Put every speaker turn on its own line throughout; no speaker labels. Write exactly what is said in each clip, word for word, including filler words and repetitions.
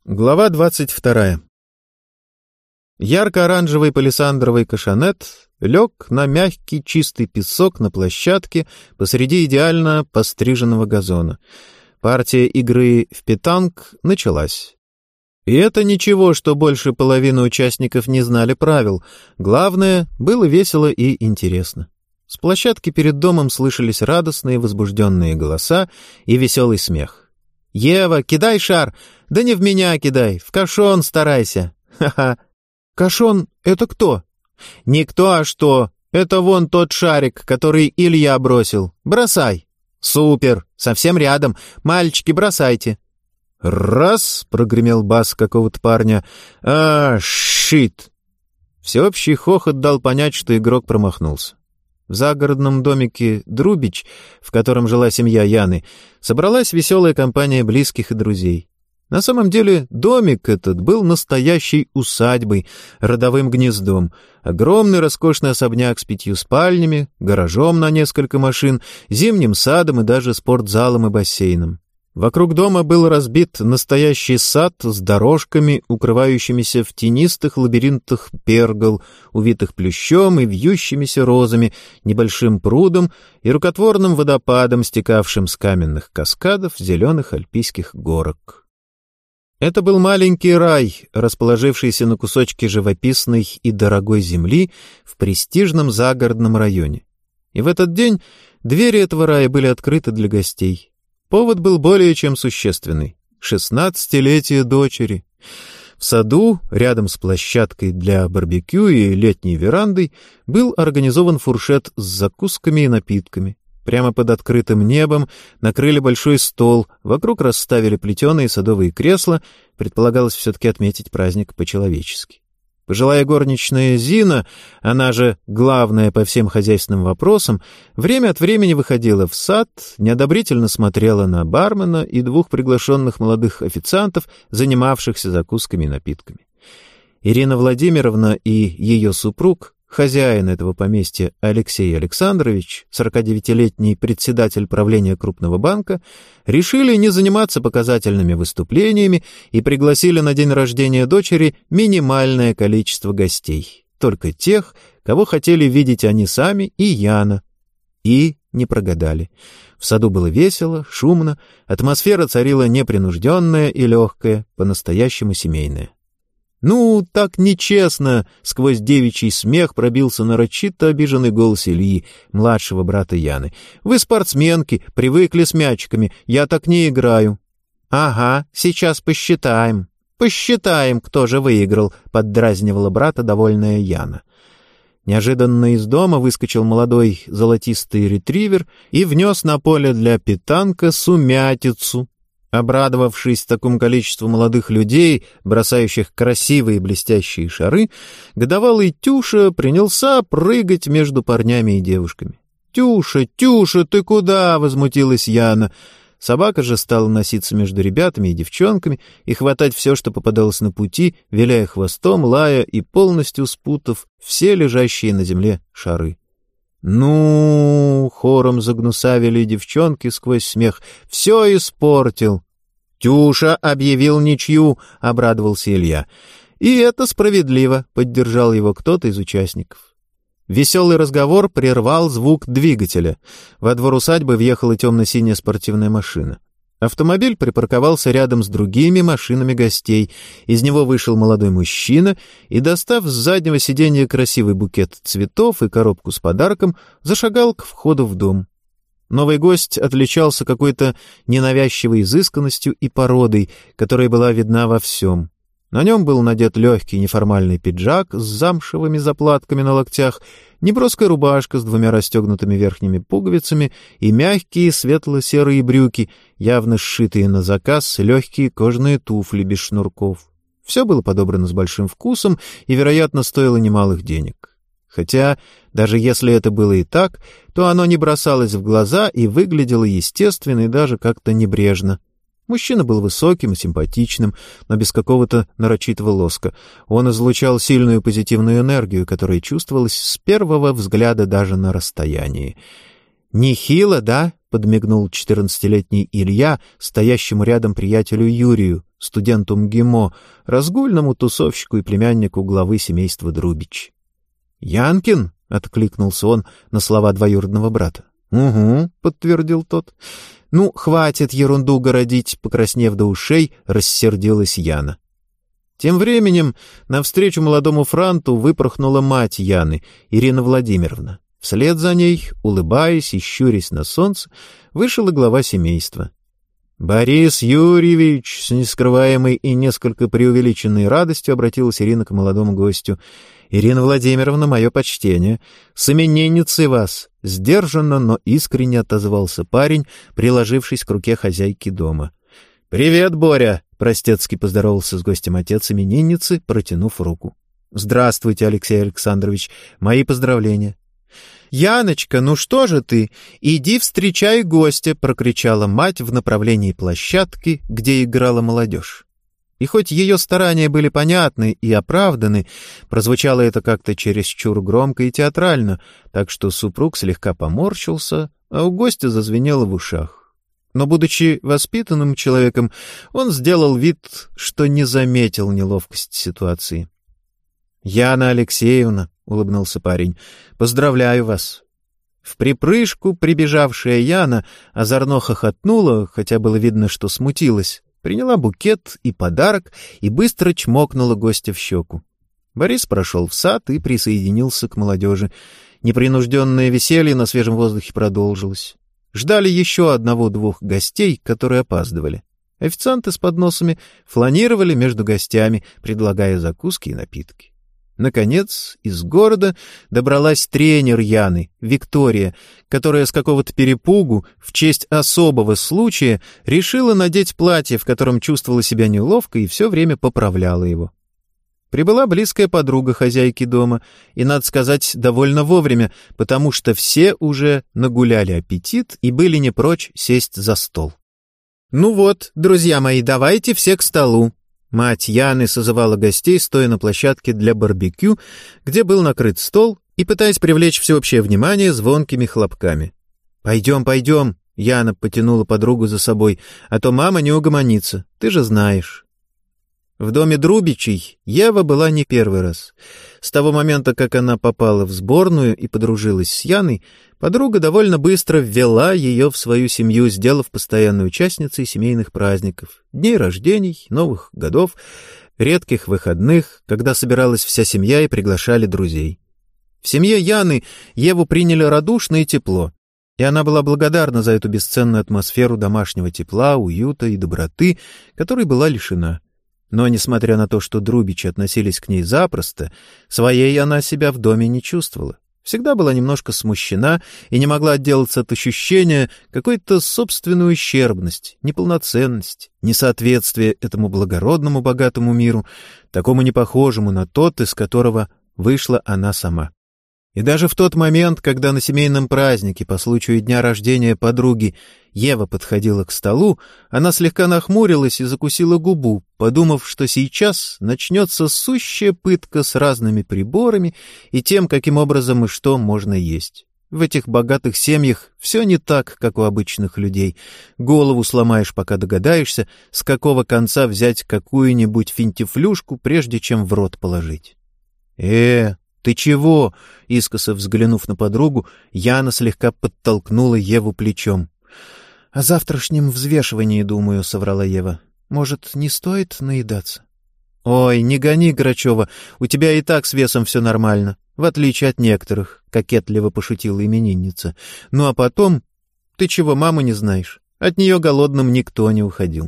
Глава двадцать вторая. Ярко-оранжевый палисандровый кашанет лег на мягкий чистый песок на площадке посреди идеально постриженного газона. Партия игры в петанг началась. И это ничего, что больше половины участников не знали правил. Главное, было весело и интересно. С площадки перед домом слышались радостные возбужденные голоса и веселый смех. «Ева, кидай шар! Да не в меня кидай, в кашон старайся! Ха-ха!» «Кашон — это кто?» «Никто, а что? Это вон тот шарик, который Илья бросил. Бросай!» «Супер! Совсем рядом! Мальчики, бросайте!» «Раз!» — прогремел бас какого-то парня. «А, шит!» Всеобщий хохот дал понять, что игрок промахнулся. В загородном домике Друбич, в котором жила семья Яны, собралась веселая компания близких и друзей. На самом деле домик этот был настоящей усадьбой, родовым гнездом. Огромный роскошный особняк с пятью спальнями, гаражом на несколько машин, зимним садом и даже спортзалом и бассейном. Вокруг дома был разбит настоящий сад с дорожками, укрывающимися в тенистых лабиринтах пергол, увитых плющом и вьющимися розами, небольшим прудом и рукотворным водопадом, стекавшим с каменных каскадов зеленых альпийских горок. Это был маленький рай, расположившийся на кусочке живописной и дорогой земли в престижном загородном районе. И в этот день двери этого рая были открыты для гостей. Повод был более чем существенный — шестнадцатилетие дочери. В саду, рядом с площадкой для барбекю и летней верандой, был организован фуршет с закусками и напитками. Прямо под открытым небом накрыли большой стол, вокруг расставили плетеные садовые кресла, предполагалось все-таки отметить праздник по-человечески. Пожилая горничная Зина, она же главная по всем хозяйственным вопросам, время от времени выходила в сад, неодобрительно смотрела на бармена и двух приглашенных молодых официантов, занимавшихся закусками и напитками. Ирина Владимировна и ее супруг, хозяин этого поместья Алексей Александрович, сорокадевятилетний председатель правления крупного банка, решили не заниматься показательными выступлениями и пригласили на день рождения дочери минимальное количество гостей, только тех, кого хотели видеть они сами и Яна. И не прогадали. В саду было весело, шумно, атмосфера царила непринужденная и легкая, по-настоящему семейная. «Ну, так нечестно!» — сквозь девичий смех пробился нарочито обиженный голос Ильи, младшего брата Яны. «Вы спортсменки, привыкли с мячиками, я так не играю». «Ага, сейчас посчитаем. Посчитаем, кто же выиграл», — поддразнивала брата довольная Яна. Неожиданно из дома выскочил молодой золотистый ретривер и внес на поле для петанка сумятицу. Обрадовавшись такому количеству молодых людей, бросающих красивые блестящие шары, годовалый Тюша принялся прыгать между парнями и девушками. «Тюша, Тюша, ты куда?» — возмутилась Яна. Собака же стала носиться между ребятами и девчонками и хватать все, что попадалось на пути, виляя хвостом, лая и полностью спутав все лежащие на земле шары. «Ну!» — хором загнусавили девчонки сквозь смех. «Все испортил!» «Тюша объявил ничью!» — обрадовался Илья. «И это справедливо!» — поддержал его кто-то из участников. Веселый разговор прервал звук двигателя. Во двор усадьбы въехала темно-синяя спортивная машина. Автомобиль припарковался рядом с другими машинами гостей. Из него вышел молодой мужчина и, достав с заднего сиденья красивый букет цветов и коробку с подарком, зашагал к входу в дом. Новый гость отличался какой-то ненавязчивой изысканностью и породой, которая была видна во всем. На нем был надет легкий неформальный пиджак с замшевыми заплатками на локтях, неброская рубашка с двумя расстегнутыми верхними пуговицами и мягкие светло-серые брюки, явно сшитые на заказ, легкие кожаные туфли без шнурков. Все было подобрано с большим вкусом и, вероятно, стоило немалых денег. Хотя, даже если это было и так, то оно не бросалось в глаза и выглядело естественно и даже как-то небрежно. Мужчина был высоким и симпатичным, но без какого-то нарочитого лоска. Он излучал сильную позитивную энергию, которая чувствовалась с первого взгляда даже на расстоянии. «Нехило, да?» — подмигнул четырнадцатилетний Илья, стоящему рядом приятелю Юрию, студенту МГИМО, разгульному тусовщику и племяннику главы семейства Друбич. «Янкин?» — откликнулся он на слова двоюродного брата. «Угу», — подтвердил тот. «Ну, хватит ерунду городить», — покраснев до ушей, рассердилась Яна. Тем временем навстречу молодому франту выпорхнула мать Яны, Ирина Владимировна. Вслед за ней, улыбаясь и щурясь на солнце, вышел и глава семейства. «Борис Юрьевич!» — с нескрываемой и несколько преувеличенной радостью обратилась Ирина к молодому гостю. «Ирина Владимировна, мое почтение. С именинницей вас!» — сдержанно, но искренне отозвался парень, приложившись к руке хозяйки дома. «Привет, Боря!» — простецки поздоровался с гостем отец именинницы, протянув руку. «Здравствуйте, Алексей Александрович. Мои поздравления». «Яночка, ну что же ты? Иди встречай гостя!» — прокричала мать в направлении площадки, где играла молодежь. И хоть ее старания были понятны и оправданы, прозвучало это как-то чересчур громко и театрально, так что супруг слегка поморщился, а у гостя зазвенело в ушах. Но, будучи воспитанным человеком, он сделал вид, что не заметил неловкости ситуации. «Яна Алексеевна», — улыбнулся парень, — «поздравляю вас». В припрыжку прибежавшая Яна озорно хохотнула, хотя было видно, что смутилась, приняла букет и подарок и быстро чмокнула гостя в щеку. Борис прошел в сад и присоединился к молодежи. Непринужденное веселье на свежем воздухе продолжилось. Ждали еще одного-двух гостей, которые опаздывали. Официанты с подносами фланировали между гостями, предлагая закуски и напитки. Наконец, из города добралась тренер Яны, Виктория, которая с какого-то перепугу в честь особого случая решила надеть платье, в котором чувствовала себя неловко и все время поправляла его. Прибыла близкая подруга хозяйки дома, и, надо сказать, довольно вовремя, потому что все уже нагуляли аппетит и были не прочь сесть за стол. «Ну вот, друзья мои, давайте все к столу». Мать Яны созывала гостей, стоя на площадке для барбекю, где был накрыт стол, и пытаясь привлечь всеобщее внимание звонкими хлопками. «Пойдем, пойдем», — Яна потянула подругу за собой, «а то мама не угомонится, ты же знаешь». В доме Друбичей Ева была не первый раз. С того момента, как она попала в сборную и подружилась с Яной, подруга довольно быстро ввела ее в свою семью, сделав постоянной участницей семейных праздников, дней рождений, новых годов, редких выходных, когда собиралась вся семья и приглашали друзей. В семье Яны Еву приняли радушно и тепло, и она была благодарна за эту бесценную атмосферу домашнего тепла, уюта и доброты, которой была лишена. Но, несмотря на то, что Друбичи относились к ней запросто, своей она себя в доме не чувствовала. Всегда была немножко смущена и не могла отделаться от ощущения какой-то собственной ущербности, неполноценности, несоответствия этому благородному богатому миру, такому непохожему на тот, из которого вышла она сама. И даже в тот момент, когда на семейном празднике по случаю дня рождения подруги Ева подходила к столу, она слегка нахмурилась и закусила губу, подумав, что сейчас начнется сущая пытка с разными приборами и тем, каким образом и что можно есть. В этих богатых семьях все не так, как у обычных людей. Голову сломаешь, пока догадаешься, с какого конца взять какую-нибудь финтифлюшку, прежде чем в рот положить. «Э, ты чего?» — искоса взглянув на подругу, Яна слегка подтолкнула Еву плечом. «О завтрашнем взвешивании, думаю», — соврала Ева. «Может, не стоит наедаться?» «Ой, не гони, Грачева, у тебя и так с весом все нормально, в отличие от некоторых», — кокетливо пошутила именинница. «Ну а потом... Ты чего, маму не знаешь? От нее голодным никто не уходил».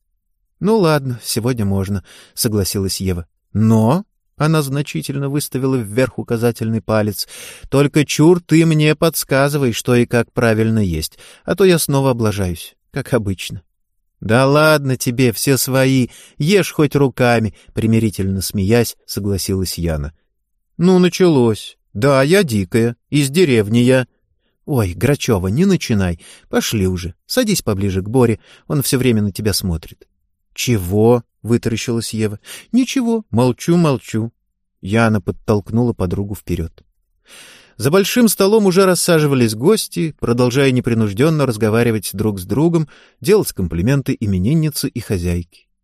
«Ну ладно, сегодня можно», — согласилась Ева. «Но...» — она значительно выставила вверх указательный палец. «Только чур ты мне подсказывай, что и как правильно есть, а то я снова облажаюсь, как обычно». «Да ладно тебе, все свои, ешь хоть руками», — примирительно смеясь, согласилась Яна. «Ну, началось. Да, я дикая, из деревни я». «Ой, Грачева, не начинай. Пошли уже, садись поближе к Боре, он все время на тебя смотрит». «Чего?» — вытаращилась Ева. «Ничего, молчу, молчу». Яна подтолкнула подругу вперед. За большим столом уже рассаживались гости, продолжая непринужденно разговаривать друг с другом, делать комплименты имениннице и хозяйке.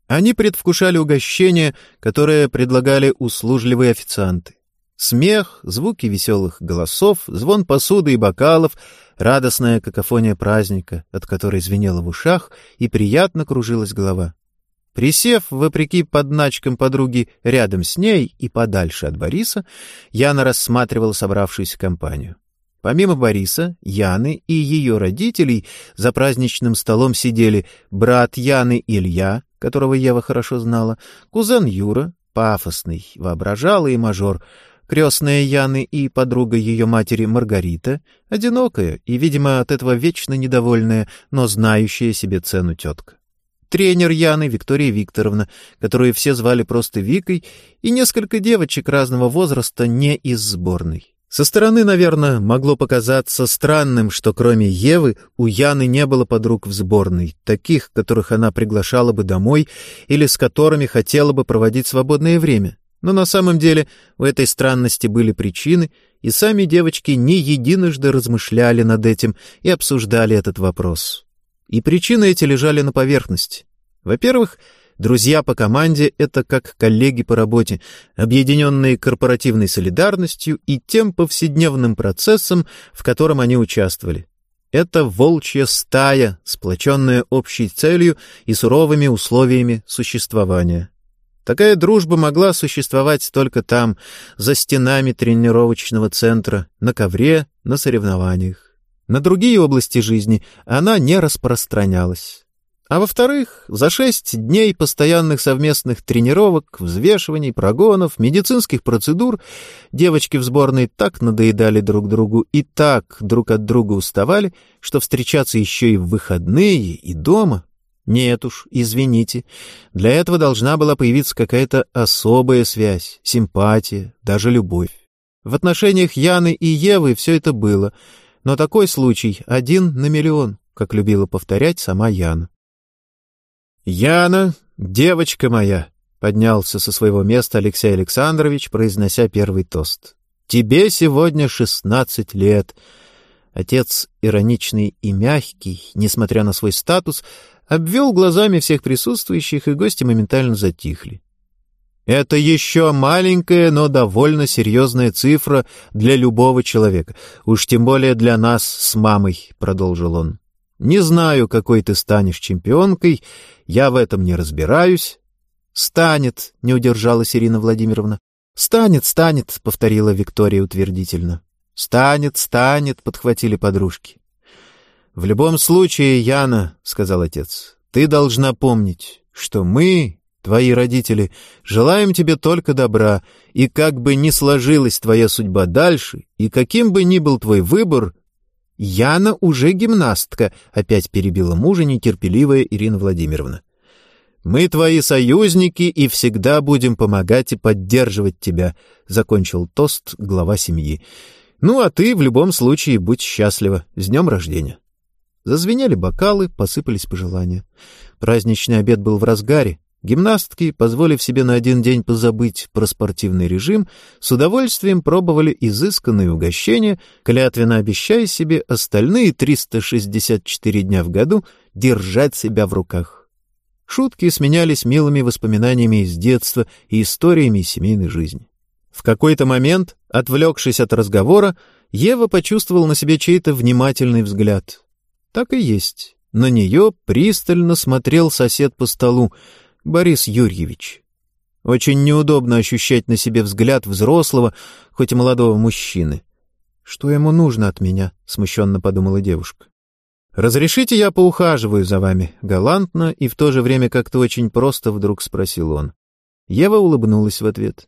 Они предвкушали угощение, которое предлагали услужливые официанты. Смех, звуки веселых голосов, звон посуды и бокалов, радостная какофония праздника, от которой звенело в ушах и приятно кружилась голова. Присев, вопреки подначкам подруги, рядом с ней и подальше от Бориса, Яна рассматривала собравшуюся компанию. Помимо Бориса, Яны и ее родителей за праздничным столом сидели брат Яны Илья, которого Ева хорошо знала, кузен Юра, пафосный, воображалый мажор, крестная Яны и подруга ее матери Маргарита, одинокая и, видимо, от этого вечно недовольная, но знающая себе цену тетка. Тренер Яны Виктория Викторовна, которую все звали просто Викой, и несколько девочек разного возраста не из сборной. Со стороны, наверное, могло показаться странным, что кроме Евы у Яны не было подруг в сборной, таких, которых она приглашала бы домой или с которыми хотела бы проводить свободное время. Но на самом деле у этой странности были причины, и сами девочки не единожды размышляли над этим и обсуждали этот вопрос. И причины эти лежали на поверхности. Во-первых, друзья по команде — это как коллеги по работе, объединенные корпоративной солидарностью и тем повседневным процессом, в котором они участвовали. Это волчья стая, сплоченная общей целью и суровыми условиями существования. Такая дружба могла существовать только там, за стенами тренировочного центра, на ковре, на соревнованиях. На другие области жизни она не распространялась. А во-вторых, за шесть дней постоянных совместных тренировок, взвешиваний, прогонов, медицинских процедур девочки в сборной так надоедали друг другу и так друг от друга уставали, что встречаться еще и в выходные, и дома... Нет уж, извините, для этого должна была появиться какая-то особая связь, симпатия, даже любовь. В отношениях Яны и Евы все это было — но такой случай один на миллион, как любила повторять сама Яна. «Яна, девочка моя!» — поднялся со своего места Алексей Александрович, произнося первый тост. «Тебе сегодня шестнадцать лет». Отец, ироничный и мягкий, несмотря на свой статус, обвел глазами всех присутствующих, и гости моментально затихли. Это еще маленькая, но довольно серьезная цифра для любого человека. Уж тем более для нас с мамой, — продолжил он. Не знаю, какой ты станешь чемпионкой, я в этом не разбираюсь. Станет, — не удержалась Ирина Владимировна. Станет, станет, — повторила Виктория утвердительно. Станет, станет, — подхватили подружки. В любом случае, Яна, — сказал отец, — ты должна помнить, что мы... Твои родители желаем тебе только добра, и как бы ни сложилась твоя судьба дальше, и каким бы ни был твой выбор... — Яна уже гимнастка, — опять перебила мужа нетерпеливая Ирина Владимировна. — Мы твои союзники и всегда будем помогать и поддерживать тебя, — закончил тост глава семьи. — Ну, а ты в любом случае будь счастлива. С днем рождения. Зазвенели бокалы, посыпались пожелания. Праздничный обед был в разгаре. Гимнастки, позволив себе на один день позабыть про спортивный режим, с удовольствием пробовали изысканные угощения, клятвенно обещая себе остальные триста шестьдесят четыре дня в году держать себя в руках. Шутки сменялись милыми воспоминаниями из детства и историями из семейной жизни. В какой-то момент, отвлекшись от разговора, Ева почувствовала на себе чей-то внимательный взгляд. Так и есть. На нее пристально смотрел сосед по столу, Борис Юрьевич. Очень неудобно ощущать на себе взгляд взрослого, хоть и молодого мужчины. «Что ему нужно от меня?» — смущенно подумала девушка. «Разрешите, я поухаживаю за вами?» — галантно и в то же время как-то очень просто вдруг спросил он. Ева улыбнулась в ответ.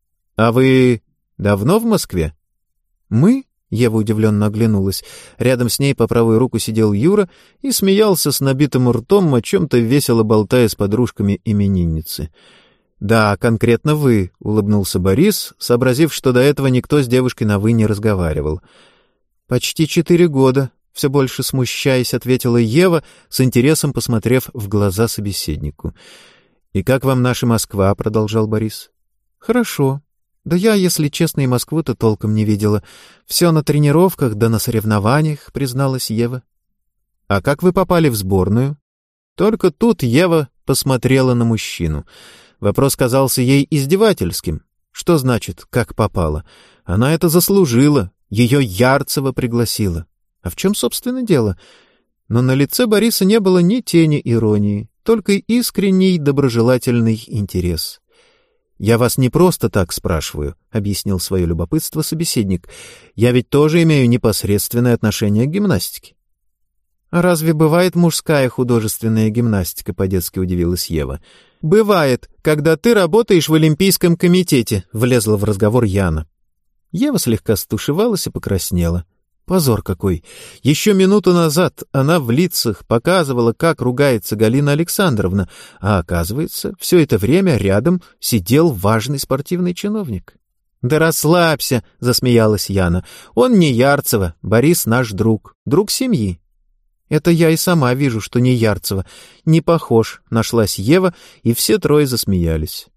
«А вы давно в Москве?» «Мы?» — Ева удивленно оглянулась. Рядом с ней по правую руку сидел Юра и смеялся с набитым ртом, о чем-то весело болтая с подружками именинницы. «Да, конкретно вы», — улыбнулся Борис, сообразив, что до этого никто с девушкой на «вы» не разговаривал. «Почти четыре года», — все больше смущаясь, ответила Ева, с интересом посмотрев в глаза собеседнику. «И как вам наша Москва?» — продолжал Борис. «Хорошо. Да я, если честно, и Москву-то толком не видела. Все на тренировках да на соревнованиях», — призналась Ева. «А как вы попали в сборную?» Только тут Ева посмотрела на мужчину. Вопрос казался ей издевательским. Что значит «как попало»? Она это заслужила, ее Ярцева пригласила. А в чем, собственно, дело? Но на лице Бориса не было ни тени иронии, только искренний доброжелательный интерес. «Я вас не просто так спрашиваю», — объяснил свое любопытство собеседник. «Я ведь тоже имею непосредственное отношение к гимнастике». «А разве бывает мужская художественная гимнастика?» — по-детски удивилась Ева. «Бывает, когда ты работаешь в Олимпийском комитете», — влезла в разговор Яна. Ева слегка стушевалась и покраснела. Позор какой! Еще минуту назад она в лицах показывала, как ругается Галина Александровна, а оказывается, все это время рядом сидел важный спортивный чиновник. «Да расслабься», — засмеялась Яна. «Он не Ярцева, Борис наш друг, друг семьи». «Это я и сама вижу, что не Ярцева. Не похож», — нашлась Ева, и все трое засмеялись.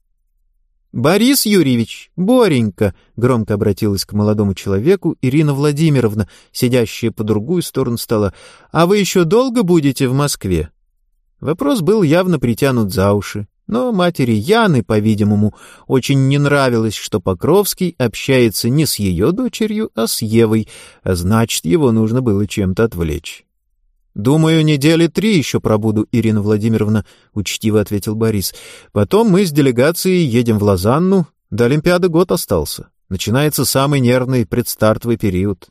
«Борис Юрьевич, Боренька!» — громко обратилась к молодому человеку Ирина Владимировна, сидящая по другую сторону стола. «А вы еще долго будете в Москве?» Вопрос был явно притянут за уши, но матери Яны, по-видимому, очень не нравилось, что Покровский общается не с ее дочерью, а с Евой, а значит, его нужно было чем-то отвлечь. «Думаю, недели три еще пробуду, Ирина Владимировна», — учтиво ответил Борис. «Потом мы с делегацией едем в Лозанну. До Олимпиады год остался. Начинается самый нервный предстартовый период».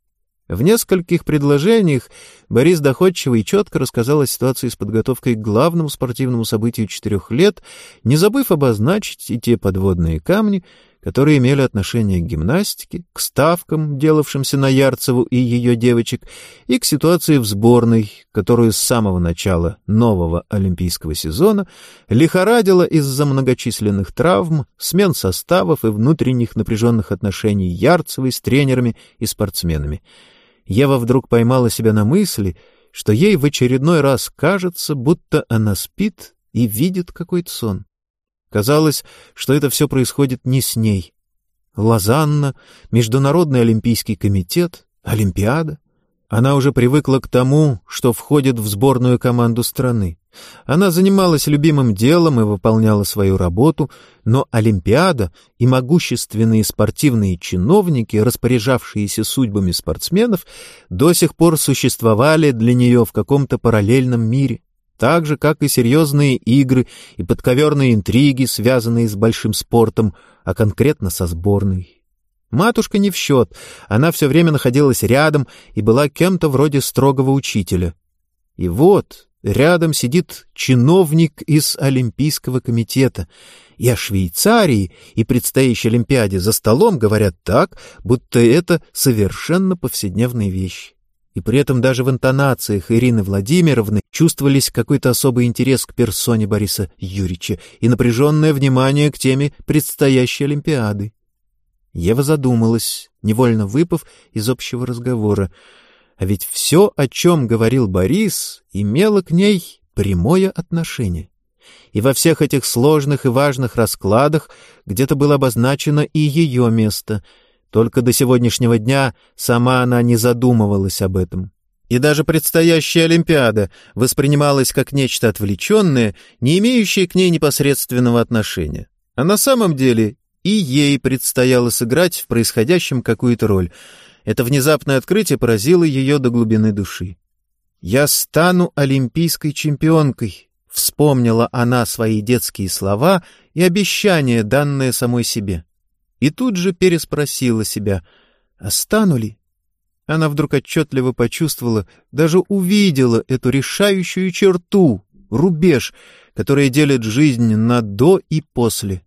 В нескольких предложениях Борис доходчиво и четко рассказал о ситуации с подготовкой к главному спортивному событию четырех лет, не забыв обозначить и те подводные камни, которые имели отношение к гимнастике, к ставкам, делавшимся на Ярцеву и ее девочек, и к ситуации в сборной, которую с самого начала нового олимпийского сезона лихорадила из-за многочисленных травм, смен составов и внутренних напряженных отношений Ярцевой с тренерами и спортсменами. Ева вдруг поймала себя на мысли, что ей в очередной раз кажется, будто она спит и видит какой-то сон. Казалось, что это все происходит не с ней. Лозанна, Международный олимпийский комитет, Олимпиада. Она уже привыкла к тому, что входит в сборную команду страны. Она занималась любимым делом и выполняла свою работу, но Олимпиада и могущественные спортивные чиновники, распоряжавшиеся судьбами спортсменов, до сих пор существовали для нее в каком-то параллельном мире. Так же, как и серьезные игры и подковерные интриги, связанные с большим спортом, а конкретно со сборной. Матушка не в счет, она все время находилась рядом и была кем-то вроде строгого учителя. И вот рядом сидит чиновник из Олимпийского комитета, и о Швейцарии и предстоящей Олимпиаде за столом говорят так, будто это совершенно повседневные вещи. И при этом даже в интонациях Ирины Владимировны чувствовались какой-то особый интерес к персоне Бориса Юрьевича и напряженное внимание к теме предстоящей Олимпиады. Ева задумалась, невольно выпав из общего разговора. А ведь все, о чем говорил Борис, имело к ней прямое отношение. И во всех этих сложных и важных раскладах где-то было обозначено и ее место — только до сегодняшнего дня сама она не задумывалась об этом. И даже предстоящая Олимпиада воспринималась как нечто отвлеченное, не имеющее к ней непосредственного отношения. А на самом деле и ей предстояло сыграть в происходящем какую-то роль. Это внезапное открытие поразило ее до глубины души. «Я стану олимпийской чемпионкой», — вспомнила она свои детские слова и обещание, данное самой себе. И тут же переспросила себя, а стану ли? Она вдруг отчетливо почувствовала, даже увидела эту решающую черту, рубеж, который делит жизнь на «до» и «после».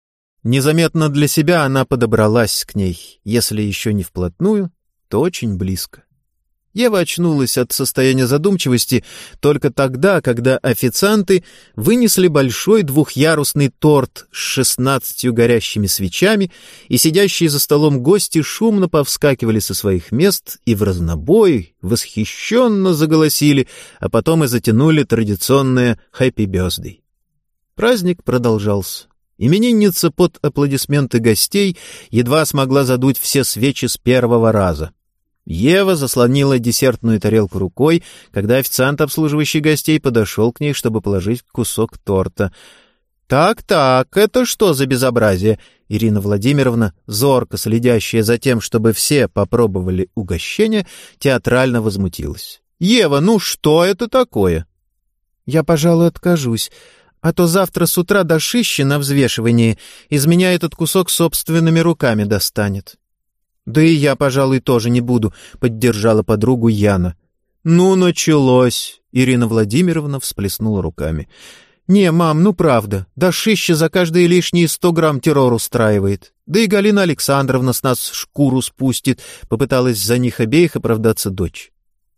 Незаметно для себя она подобралась к ней, если еще не вплотную, то очень близко. Ева очнулась от состояния задумчивости только тогда, когда официанты вынесли большой двухъярусный торт с шестнадцатью горящими свечами, и сидящие за столом гости шумно повскакивали со своих мест и в разнобой восхищенно заголосили, а потом и затянули традиционное «Happy Birthday». Праздник продолжался. Именинница под аплодисменты гостей едва смогла задуть все свечи с первого раза. Ева заслонила десертную тарелку рукой, когда официант, обслуживающий гостей, подошел к ней, чтобы положить кусок торта. «Так-так, это что за безобразие?» Ирина Владимировна, зорко следящая за тем, чтобы все попробовали угощение, театрально возмутилась. «Ева, ну что это такое?» «Я, пожалуй, откажусь, а то завтра с утра до шищи на взвешивании из меня этот кусок собственными руками достанет». «Да и я, пожалуй, тоже не буду», — поддержала подругу Яна. «Ну, началось!» — Ирина Владимировна всплеснула руками. «Не, мам, ну правда, Дашища за каждые лишние сто грамм террор устраивает. Да и Галина Александровна с нас шкуру спустит», — попыталась за них обеих оправдаться дочь.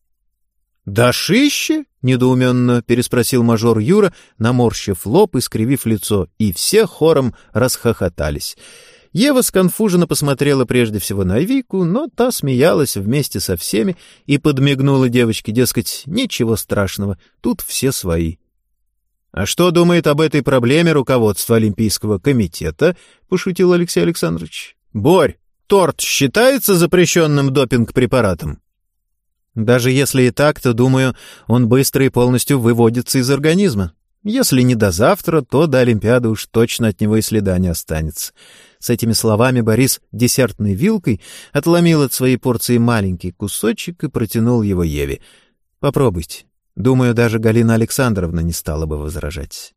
«Дашище?» — недоуменно переспросил мажор Юра, наморщив лоб и скривив лицо, и все хором расхохотались. Ева сконфуженно посмотрела прежде всего на Вику, но та смеялась вместе со всеми и подмигнула девочке, дескать, ничего страшного, тут все свои. «А что думает об этой проблеме руководство Олимпийского комитета?» — пошутил Алексей Александрович. «Борь, торт считается запрещенным допинг-препаратом?» «Даже если и так, то, думаю, он быстро и полностью выводится из организма. Если не до завтра, то до Олимпиады уж точно от него и следа не останется». С этими словами Борис десертной вилкой отломил от своей порции маленький кусочек и протянул его Еве. «Попробуйте. Думаю, даже Галина Александровна не стала бы возражать».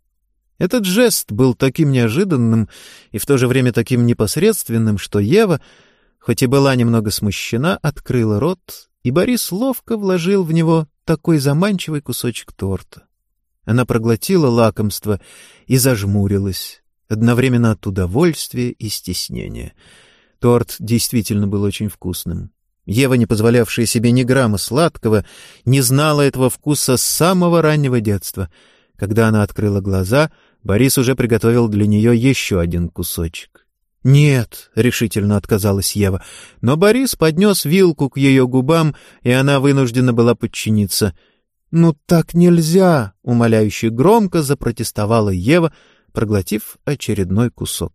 Этот жест был таким неожиданным и в то же время таким непосредственным, что Ева, хоть и была немного смущена, открыла рот, и Борис ловко вложил в него такой заманчивый кусочек торта. Она проглотила лакомство и зажмурилась, одновременно от удовольствия и стеснения. Торт действительно был очень вкусным. Ева, не позволявшая себе ни грамма сладкого, не знала этого вкуса с самого раннего детства. Когда она открыла глаза, Борис уже приготовил для нее еще один кусочек. «Нет», — решительно отказалась Ева, но Борис поднес вилку к ее губам, и она вынуждена была подчиниться. «Ну так нельзя!» — умоляюще громко запротестовала Ева, проглотив очередной кусок.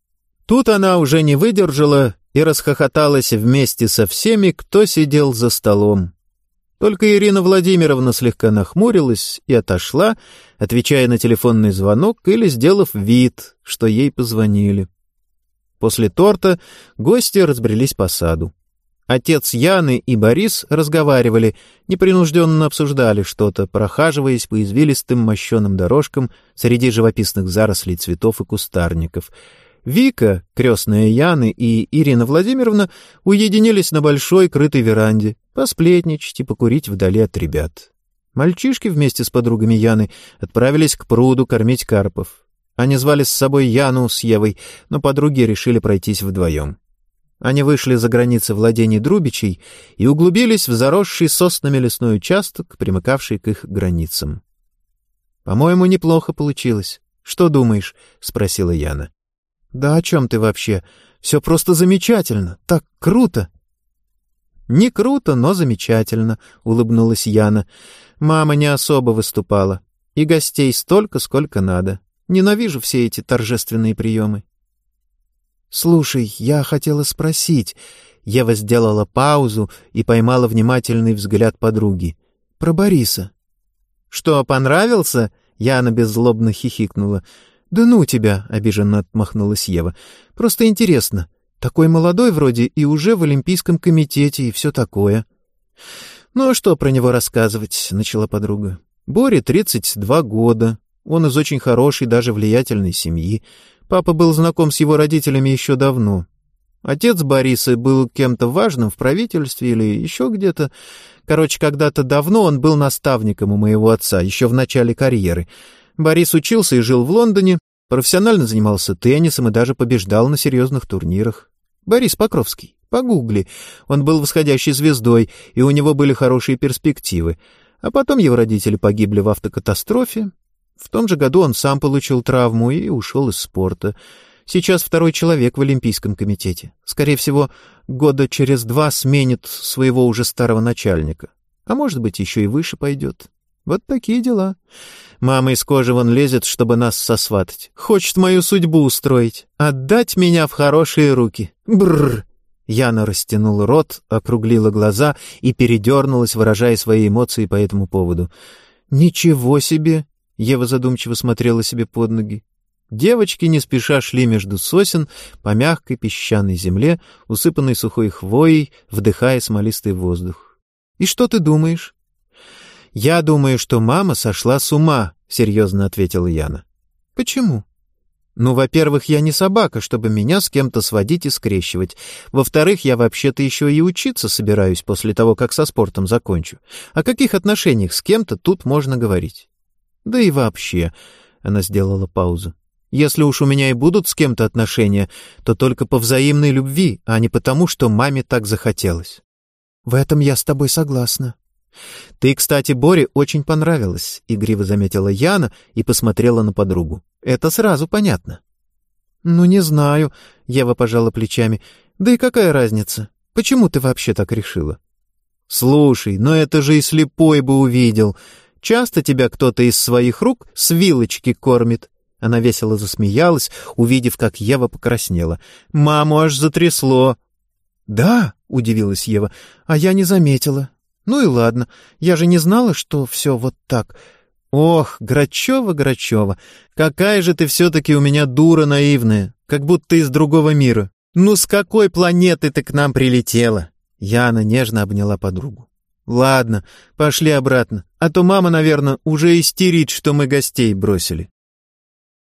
Тут она уже не выдержала и расхохоталась вместе со всеми, кто сидел за столом. Только Ирина Владимировна слегка нахмурилась и отошла, отвечая на телефонный звонок или сделав вид, что ей позвонили. После торта гости разбрелись по саду. Отец Яны и Борис разговаривали, непринужденно обсуждали что-то, прохаживаясь по извилистым мощеным дорожкам среди живописных зарослей цветов и кустарников. Вика, крестная Яны, и Ирина Владимировна уединились на большой крытой веранде, посплетничать и покурить вдали от ребят. Мальчишки вместе с подругами Яны отправились к пруду кормить карпов. Они звали с собой Яну с Евой, но подруги решили пройтись вдвоем. Они вышли за границы владений Друбичей и углубились в заросший соснами лесной участок, примыкавший к их границам. «По-моему, неплохо получилось. Что думаешь?» — спросила Яна. «Да о чем ты вообще? Все просто замечательно. Так круто!» «Не круто, но замечательно», — улыбнулась Яна. «Мама не особо выступала. И гостей столько, сколько надо. Ненавижу все эти торжественные приемы». «Слушай, я хотела спросить...» Ева сделала паузу и поймала внимательный взгляд подруги. «Про Бориса». «Что, понравился?» Яна беззлобно хихикнула. «Да ну тебя!» — обиженно отмахнулась Ева. «Просто интересно. Такой молодой вроде и уже в Олимпийском комитете и все такое». «Ну а что про него рассказывать?» — начала подруга. «Боре тридцать два года. Он из очень хорошей, даже влиятельной семьи. Папа был знаком с его родителями еще давно. Отец Бориса был кем-то важным в правительстве или еще где-то. Короче, когда-то давно он был наставником у моего отца, еще в начале карьеры. Борис учился и жил в Лондоне, профессионально занимался теннисом и даже побеждал на серьезных турнирах. Борис Покровский. Погугли. Он был восходящей звездой, и у него были хорошие перспективы. А потом его родители погибли в автокатастрофе. В том же году он сам получил травму и ушел из спорта. Сейчас второй человек в Олимпийском комитете. Скорее всего, года через два сменит своего уже старого начальника. А может быть, еще и выше пойдет. Вот такие дела. Мама из кожи вон лезет, чтобы нас сосватать. Хочет мою судьбу устроить. Отдать меня в хорошие руки. Бррр. Яна растянула рот, округлила глаза и передернулась, выражая свои эмоции по этому поводу. «Ничего себе!» — Ева задумчиво смотрела себе под ноги. Девочки не спеша шли между сосен по мягкой песчаной земле, усыпанной сухой хвоей, вдыхая смолистый воздух. «И что ты думаешь?» «Я думаю, что мама сошла с ума», — серьезно ответила Яна. «Почему?» «Ну, во-первых, я не собака, чтобы меня с кем-то сводить и скрещивать. Во-вторых, я вообще-то еще и учиться собираюсь после того, как со спортом закончу. О каких отношениях с кем-то тут можно говорить?» «Да и вообще», — она сделала паузу, «если уж у меня и будут с кем-то отношения, то только по взаимной любви, а не потому, что маме так захотелось». «В этом я с тобой согласна». «Ты, кстати, Боре очень понравилась», — игриво заметила Яна и посмотрела на подругу. «Это сразу понятно». «Ну, не знаю», — Ева пожала плечами. «Да и какая разница? Почему ты вообще так решила?» «Слушай, но это же и слепой бы увидел. Часто тебя кто-то из своих рук с вилочки кормит?» Она весело засмеялась, увидев, как Ева покраснела. «Маму аж затрясло». «Да?» — удивилась Ева. «А я не заметила». «Ну и ладно, я же не знала, что все вот так». «Ох, Грачева, Грачева, какая же ты все-таки у меня дура наивная, как будто из другого мира. Ну с какой планеты ты к нам прилетела?» Яна нежно обняла подругу. «Ладно, пошли обратно, а то мама, наверное, уже истерит, что мы гостей бросили».